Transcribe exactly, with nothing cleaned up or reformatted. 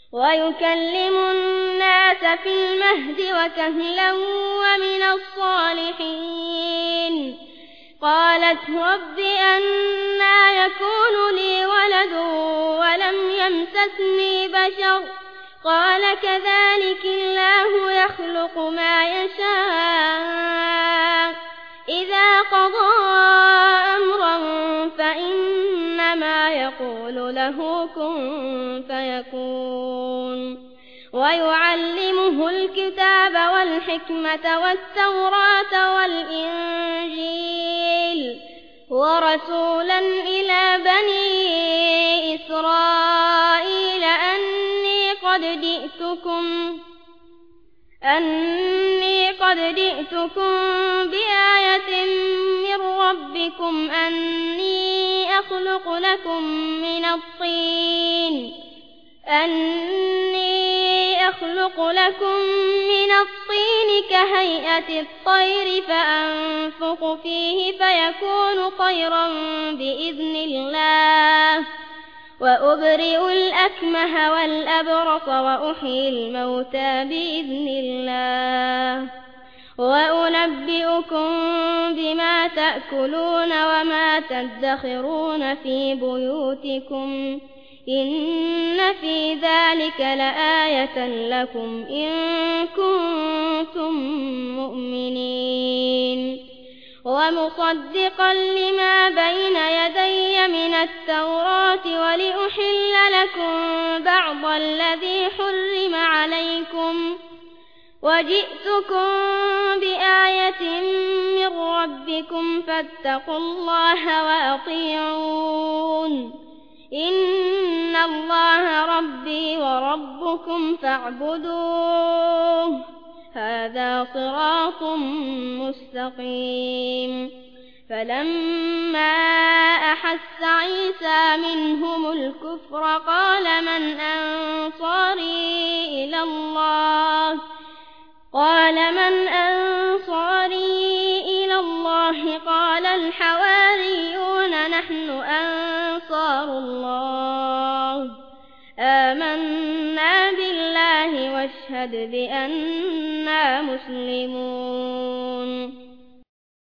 ويكلم الناس في المهد وكهلا ومن الصالحين. قالت رب أنى يكون لي ولد ولم يمسسني بشر قال كذلك الله يخلق ما يشاء إذا قضى أمرا فإنما يقول له كن فيكون. ويعلمه الكتاب والحكمة والتوراة والإنجيل ورسولا إلى بني إسرائيل أني قد جئتكم أني قد جئتكم بآية من ربكم أني أخلق لكم من الطين أني أخلق لكم من الطين كهيئة الطير فأنفخ فيه فيكون طيرا بإذن الله وأبرئ الأكمه والأبرص وأحيي الموتى بإذن الله وأنبئكم بما تأكلون وما تدخرون في بيوتكم إن في ذلك لآية لكم إن كنتم مؤمنين. ومصدقا لما بين يدي من التوراة ولأحل لكم بعض الذي حرم عليكم وجئتكم بآية من ربكم فاتقوا الله وأطيعون إن الله ربي وربكم فاعبدوه هذا صراط مستقيم. فلما أحس عيسى منهم الكفر قال من أنصاري إلى الله قال من أنصاري إلى الله قال الحواريون نحن أنصار الله آمنا بالله واشهد بأننا مسلمون.